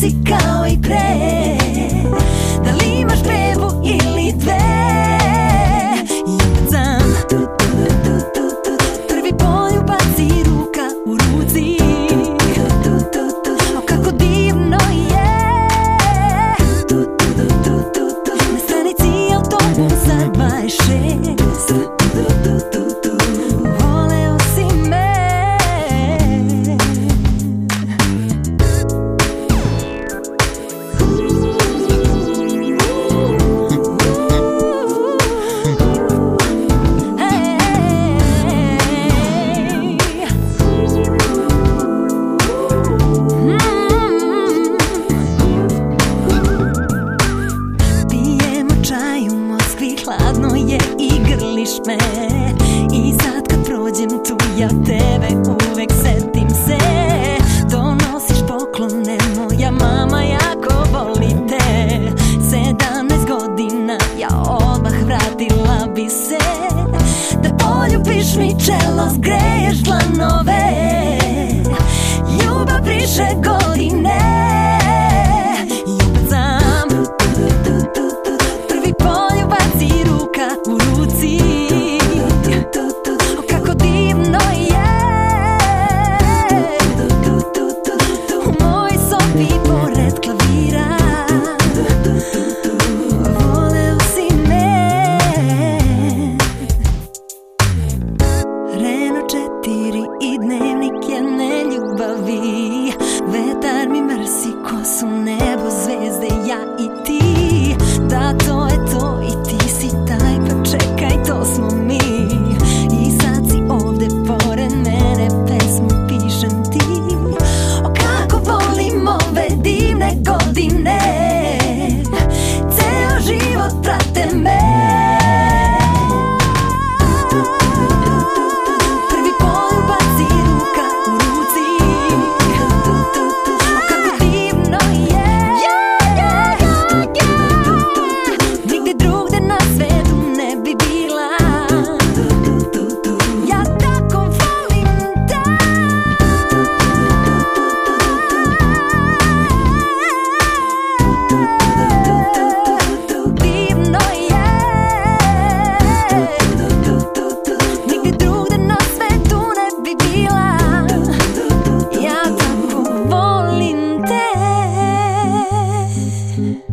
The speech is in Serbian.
si kao i pre. Da li imaš bebu ili dve? I sam prvi poljubac i ruka u ruci. O kako divno je. Na stanici autobusa 26 voleo si me. Hladno je i grliš me. I sad kad prođem tu ja tebe uvek setim se. Donosiš poklone, moja mama jako voli te. 17 godina ja odmah vratila bi se. Da poljubiš mi čelo, zgreješ dlanove. Ljubav priše godine. U ruci, o kako divno je. U mojoj sobi pored klavira voleo si me. Renault 4 i dnevnik jedne ljubavi. Vetar mi mrsi kosu, nebo, zvezde, ja i ti. Da, to je to i ti si taj, pa čekaj, to smo mi. I sad si ovde pored mene, pesmu pišem ti. O kako volim ove divne godine. Ceo život prate me. Prvi poljubac i ruka u ruci. O kako divno je. Nigde drugde na svetu ne bi bila. Ja tako volim te. Divno je. Nigde drugde na svetu ne bi bila. Ja tako volim te.